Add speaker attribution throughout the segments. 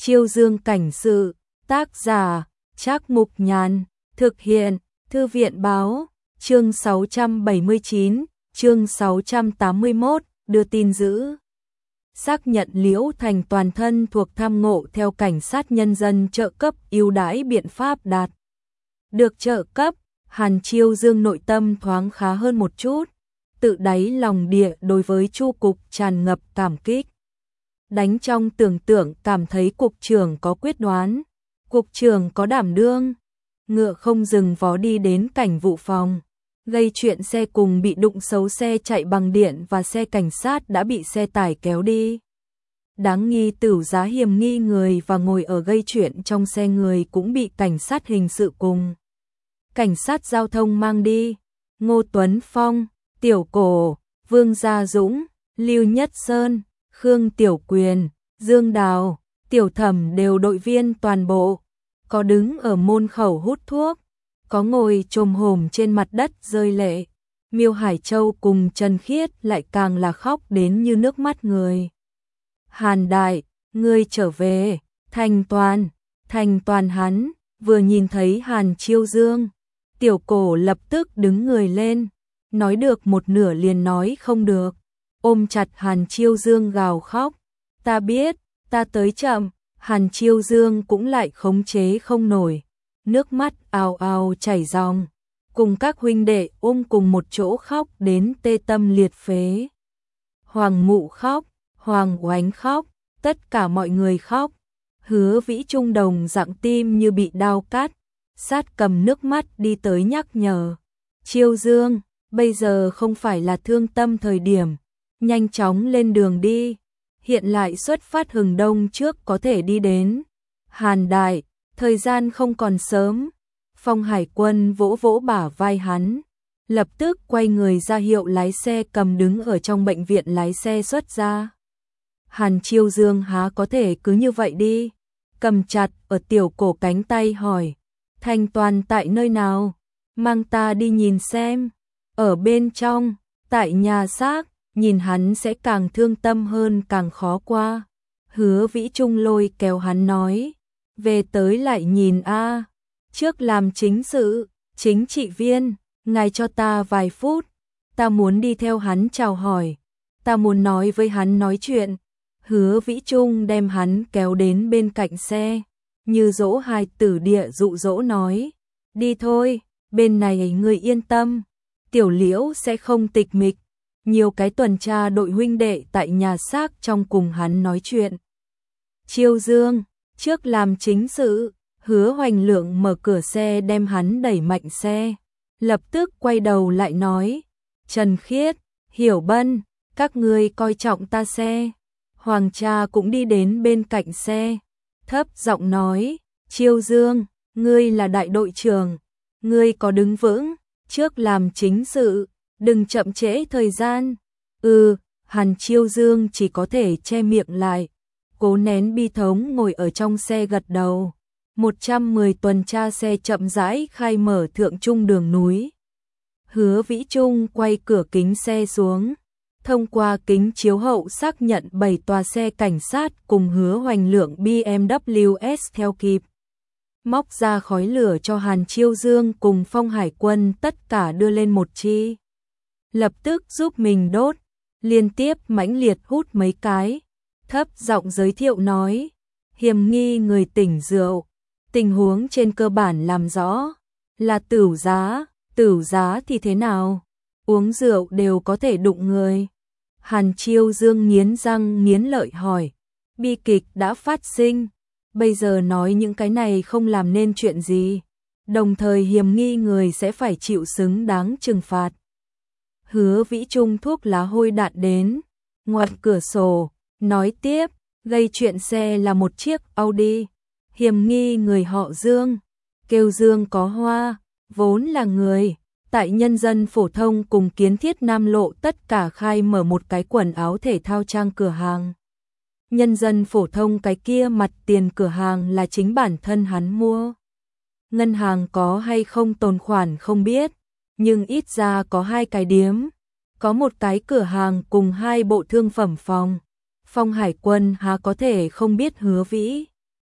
Speaker 1: Chiêu Dương cảnh sự, tác giả, Trác Mục Nhàn, thực hiện, Thư viện báo, chương 679, chương 681, đưa tin giữ. Xác nhận Liễu Thành toàn thân thuộc tham ngộ theo cảnh sát nhân dân trợ cấp ưu đãi biện pháp đạt. Được trợ cấp, Hàn Chiêu Dương nội tâm thoáng khá hơn một chút, tự đáy lòng địa đối với Chu cục tràn ngập cảm kích. Đánh trong tưởng tượng cảm thấy cục trưởng có quyết đoán, cục trưởng có đảm đương, ngựa không dừng vó đi đến cảnh vụ phòng, gây chuyện xe cùng bị đụng xấu xe chạy bằng điện và xe cảnh sát đã bị xe tải kéo đi. Đáng nghi tửu giá hiểm nghi người và ngồi ở gây chuyện trong xe người cũng bị cảnh sát hình sự cùng cảnh sát giao thông mang đi. Ngô Tuấn Phong, Tiểu Cổ, Vương Gia Dũng, Lưu Nhất Sơn, Khương Tiểu Quyền, Dương Đào, Tiểu Thẩm đều đội viên toàn bộ, có đứng ở môn khẩu hút thuốc, có ngồi chồm hổm trên mặt đất rơi lệ. Miêu Hải Châu cùng Trần Khiết lại càng là khóc đến như nước mắt người. Hàn đại, ngươi trở về, Thành Toàn hắn, vừa nhìn thấy Hàn Chiêu Dương, Tiểu Cổ lập tức đứng người lên, nói được một nửa liền nói không được, ôm chặt Hàn Chiêu Dương gào khóc, ta biết, ta tới chậm. Hàn Chiêu Dương cũng lại khống chế không nổi, nước mắt ào ào chảy ròng, cùng các huynh đệ ôm cùng một chỗ khóc đến tê tâm liệt phế. Hoàng Mụ khóc, Hoàng Oánh khóc, tất cả mọi người khóc. Hứa Vĩ Trung đồng dạng tim như bị đao cắt, sát cầm nước mắt đi tới nhắc nhở. Chiêu Dương, bây giờ không phải là thương tâm thời điểm, nhanh chóng lên đường đi. Hiện lại xuất phát Hừng Đông trước có thể đi đến. Hàn đại, thời gian không còn sớm. Phong Hải Quân vỗ vỗ bả vai hắn, lập tức quay người ra hiệu lái xe cầm đứng ở trong bệnh viện lái xe xuất ra. Hàn Chiêu Dương há có thể cứ như vậy đi, cầm chặt ở Tiểu Cổ cánh tay hỏi, Thành Toàn tại nơi nào? Mang ta đi nhìn xem. Ở bên trong, tại nhà xác. Nhìn hắn sẽ càng thương tâm hơn càng khó qua. Hứa Vĩ Trung lôi kéo hắn nói, về tới lại nhìn a. Trước làm chính sự, chính trị viên, ngài cho ta vài phút, ta muốn đi theo hắn chào hỏi, ta muốn nói với hắn nói chuyện. Hứa Vĩ Trung đem hắn kéo đến bên cạnh xe, như dỗ hài tử địa dụ dỗ nói, đi thôi, bên này người yên tâm, Tiểu Liễu sẽ không tịch mịch. Nhiều cái tuần tra đội huynh đệ tại nhà xác trong cùng hắn nói chuyện. Chiêu Dương, trước làm chính sự, Hứa Hoành Lượng mở cửa xe đem hắn đẩy mạnh xe, lập tức quay đầu lại nói, Trần Khiết, Hiểu Bân, các ngươi coi trọng ta xe. Hoàng cha cũng đi đến bên cạnh xe, thấp giọng nói, Chiêu Dương, ngươi là đại đội trưởng, ngươi có đứng vững, trước làm chính sự. Đừng chậm trễ thời gian. Hàn Chiêu Dương chỉ có thể che miệng lại, cố nén bi thống ngồi ở trong xe gật đầu. 110 tuần tra xe chậm rãi khai mở thượng trung đường núi. Hứa Vĩ Trung quay cửa kính xe xuống, thông qua kính chiếu hậu xác nhận 7 tòa xe cảnh sát cùng Hứa Hoành Lượng BMW S theo kịp. Móc ra khói lửa cho Hàn Chiêu Dương cùng Phong Hải Quân tất cả đưa lên một chi. Lập tức giúp mình đốt, liên tiếp mãnh liệt hút mấy cái, thấp giọng giới thiệu nói, hiểm nghi người tỉnh rượu, tình huống trên cơ bản làm rõ, là tửu giá thì thế nào, uống rượu đều có thể đụng người. Hàn Chiêu Dương nghiến răng nghiến lợi hỏi, bi kịch đã phát sinh, bây giờ nói những cái này không làm nên chuyện gì, đồng thời hiểm nghi người sẽ phải chịu xứng đáng trừng phạt. Hứa Vĩ Trung thuốc lá hôi đạn đến, ngoặt cửa sổ, nói tiếp, gây chuyện xe là một chiếc Audi, hiểm nghi người họ Dương, kêu Dương có hoa, vốn là người, tại nhân dân phổ thông cùng Kiến Thiết Nam Lộ tất cả khai mở một cái quần áo thể thao trang cửa hàng. Nhân dân phổ thông cái kia mặt tiền cửa hàng là chính bản thân hắn mua. Ngân hàng có hay không tồn khoản không biết, nhưng ít ra có 2 cái điếm, có một cái cửa hàng cùng 2 bộ thương phẩm phòng. Phong Hải Quân há có thể không biết Hứa Vĩ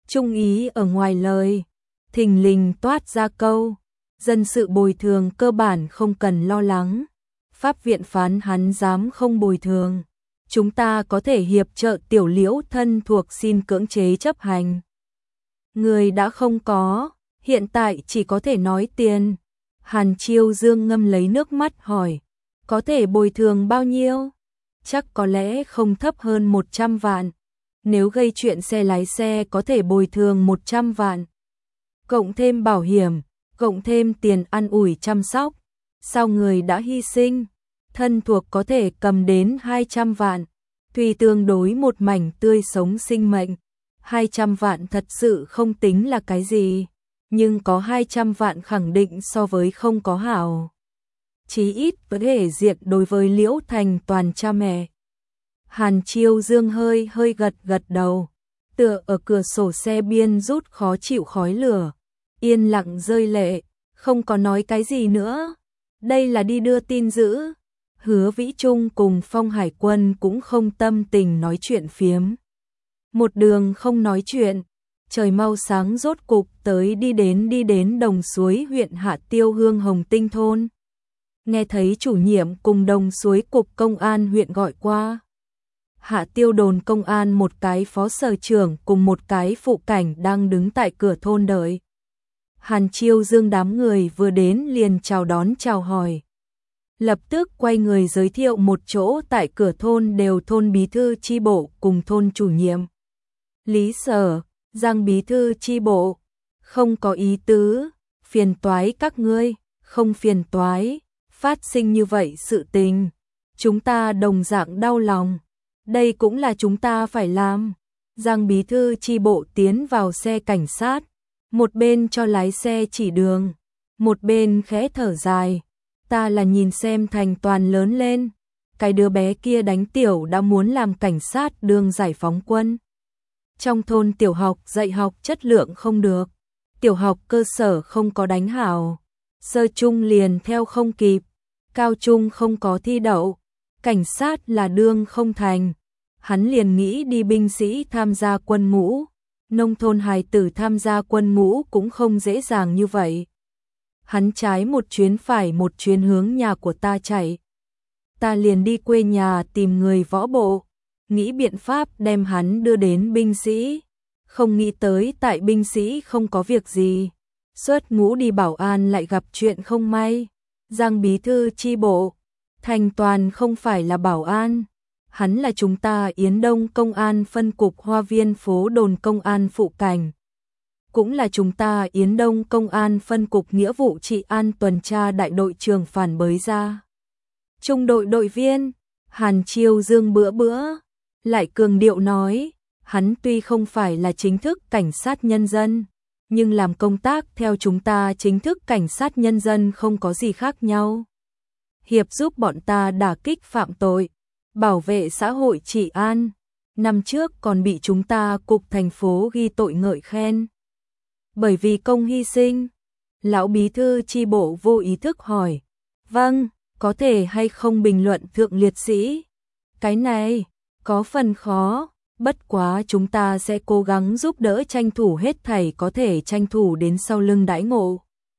Speaker 1: Trung ý ở ngoài lời, thình lình toát ra câu, dân sự bồi thường cơ bản không cần lo lắng. Pháp viện phán hắn dám không bồi thường, chúng ta có thể hiệp trợ Tiểu Liễu thân thuộc xin cưỡng chế chấp hành. Người đã không có, hiện tại chỉ có thể nói tiền. Hàn Chiêu Dương ngâm lấy nước mắt hỏi, có thể bồi thường bao nhiêu? Chắc có lẽ không thấp hơn 100 vạn. Nếu gây chuyện xe lái xe có thể bồi thường 100 vạn. Cộng thêm bảo hiểm, cộng thêm tiền ăn ủi chăm sóc. Sau người đã hy sinh, thân thuộc có thể cầm đến 200 vạn. Tùy tương đối một mảnh tươi sống sinh mệnh. 200 vạn thật sự không tính là cái gì, nhưng có 200 vạn khẳng định so với không có hảo. Chí ít có thể diệt đối với Liễu Thành toàn cha mẹ. Hàn Chiêu Dương hơi gật đầu, tựa ở cửa sổ xe biên rút khó chịu khói lửa, yên lặng rơi lệ, không có nói cái gì nữa. Đây là đi đưa tin dữ. Hứa Vĩ Trung cùng Phong Hải Quân cũng không tâm tình nói chuyện phiếm. Một đường không nói chuyện, trời mau sáng rốt cục đi đến Đồng Suối huyện Hạ Tiêu Hương Hồng Tinh thôn. Nghe thấy chủ nhiệm cùng Đồng Suối cục công an huyện gọi qua. Hạ Tiêu đồn công an một cái phó sở trưởng cùng một cái phụ cảnh đang đứng tại cửa thôn đợi. Hàn Chiêu Dương đám người vừa đến liền chào đón chào hỏi. Lập tức quay người giới thiệu một chỗ tại cửa thôn đều thôn bí thư chi bộ cùng thôn chủ nhiệm. Lý Sở, Giang bí thư chi bộ, không có ý tứ, phiền toái các ngươi, không phiền toái, phát sinh như vậy sự tình, chúng ta đồng dạng đau lòng, đây cũng là chúng ta phải làm. Giang bí thư chi bộ tiến vào xe cảnh sát, một bên cho lái xe chỉ đường, một bên khẽ thở dài, ta là nhìn xem Thành Toàn lớn lên, cái đứa bé kia đánh tiểu đã muốn làm cảnh sát đường giải phóng quân. Trong thôn tiểu học dạy học chất lượng không được, tiểu học cơ sở không có đánh hảo, sơ trung liền theo không kịp, cao trung không có thi đậu, cảnh sát là đương không thành. Hắn liền nghĩ đi binh sĩ tham gia quân ngũ, nông thôn hài tử tham gia quân ngũ cũng không dễ dàng như vậy. Hắn trái một chuyến phải một chuyến hướng nhà của ta chạy. Ta liền đi quê nhà tìm người võ bộ, nghĩ biện pháp đem hắn đưa đến binh sĩ. Không nghĩ tới tại binh sĩ không có việc gì. Xuất ngũ đi bảo an lại gặp chuyện không may. Giang bí thư chi bộ, Thành Toàn không phải là bảo an. Hắn là chúng ta Yến Đông Công an phân cục Hoa Viên phố đồn công an phụ cảnh. Cũng là chúng ta Yến Đông Công an phân cục nghĩa vụ trị an tuần tra đại đội trưởng phản bới ra. Trung đội đội viên, Hàn Chiêu Dương bữa, lại cường điệu nói, hắn tuy không phải là chính thức cảnh sát nhân dân, nhưng làm công tác theo chúng ta chính thức cảnh sát nhân dân không có gì khác nhau. Hiệp giúp bọn ta đả kích phạm tội, bảo vệ xã hội trị an, năm trước còn bị chúng ta cục thành phố ghi tội ngợi khen. Bởi vì công hy sinh, lão bí thư chi bộ vô ý thức hỏi, vâng, có thể hay không bình luận thượng liệt sĩ? Cái này, có phần khó, bất quá chúng ta sẽ cố gắng giúp đỡ tranh thủ hết thảy có thể tranh thủ đến sau lưng đãi ngộ.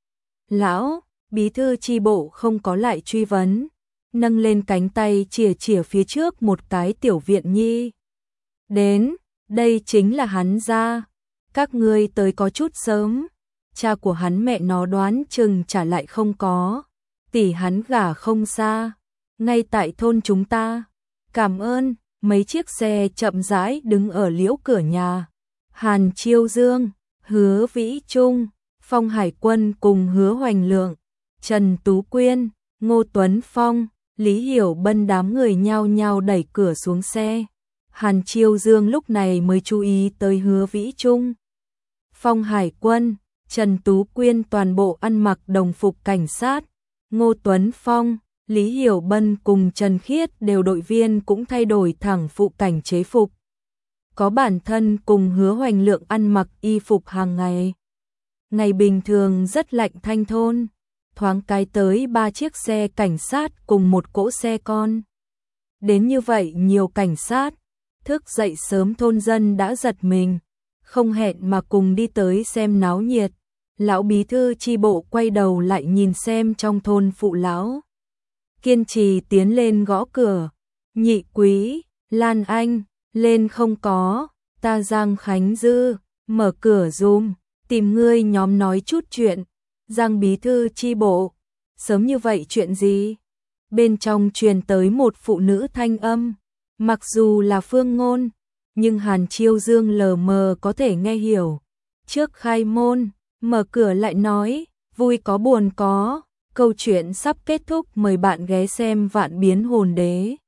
Speaker 1: Lão, bí thư chi bộ không có lại truy vấn, nâng lên cánh tay chìa phía trước một cái tiểu viện nhi. Đến, đây chính là hắn ra, các ngươi tới có chút sớm, cha của hắn mẹ nó đoán chừng trả lại không có, tỷ hắn gả không xa, ngay tại thôn chúng ta. Cảm ơn. Mấy chiếc xe chậm rãi đứng ở liễu cửa nhà. Hàn Chiêu Dương, Hứa Vĩ Trung, Phong Hải Quân cùng Hứa Hoành Lượng, Trần Tú Quyên, Ngô Tuấn Phong, Lý Hiểu Bân đám người nhao nhao đẩy cửa xuống xe. Hàn Chiêu Dương lúc này mới chú ý tới Hứa Vĩ Trung. Phong Hải Quân, Trần Tú Quyên toàn bộ ăn mặc đồng phục cảnh sát. Ngô Tuấn Phong, Lý Hiểu Bân cùng Trần Khiết đều đội viên cũng thay đổi thẳng phụ cảnh chế phục. Có bản thân cùng Hứa Hoành Lượng ăn mặc y phục hàng ngày. Ngày bình thường rất lạnh thanh thôn, thoáng cái tới 3 chiếc xe cảnh sát cùng một cỗ xe con. Đến như vậy nhiều cảnh sát, thức dậy sớm thôn dân đã giật mình. không hẹn mà cùng đi tới xem náo nhiệt. Lão bí thư chi bộ quay đầu lại nhìn xem trong thôn phụ lão. Kiên trì tiến lên gõ cửa. Nhị quý, Lan Anh, lên không có, ta Giang Khánh Dư, mở cửa dùm, tìm ngươi nhóm nói chút chuyện. Giang bí thư chi bộ, sớm như vậy chuyện gì? Bên trong truyền tới một phụ nữ thanh âm, mặc dù là phương ngôn, nhưng Hàn Chiêu Dương lờ mờ có thể nghe hiểu. Trước khai môn, mở cửa lại nói, vui có buồn có, câu chuyện sắp kết thúc, mời bạn ghé xem Vạn Biến Hồn Đế.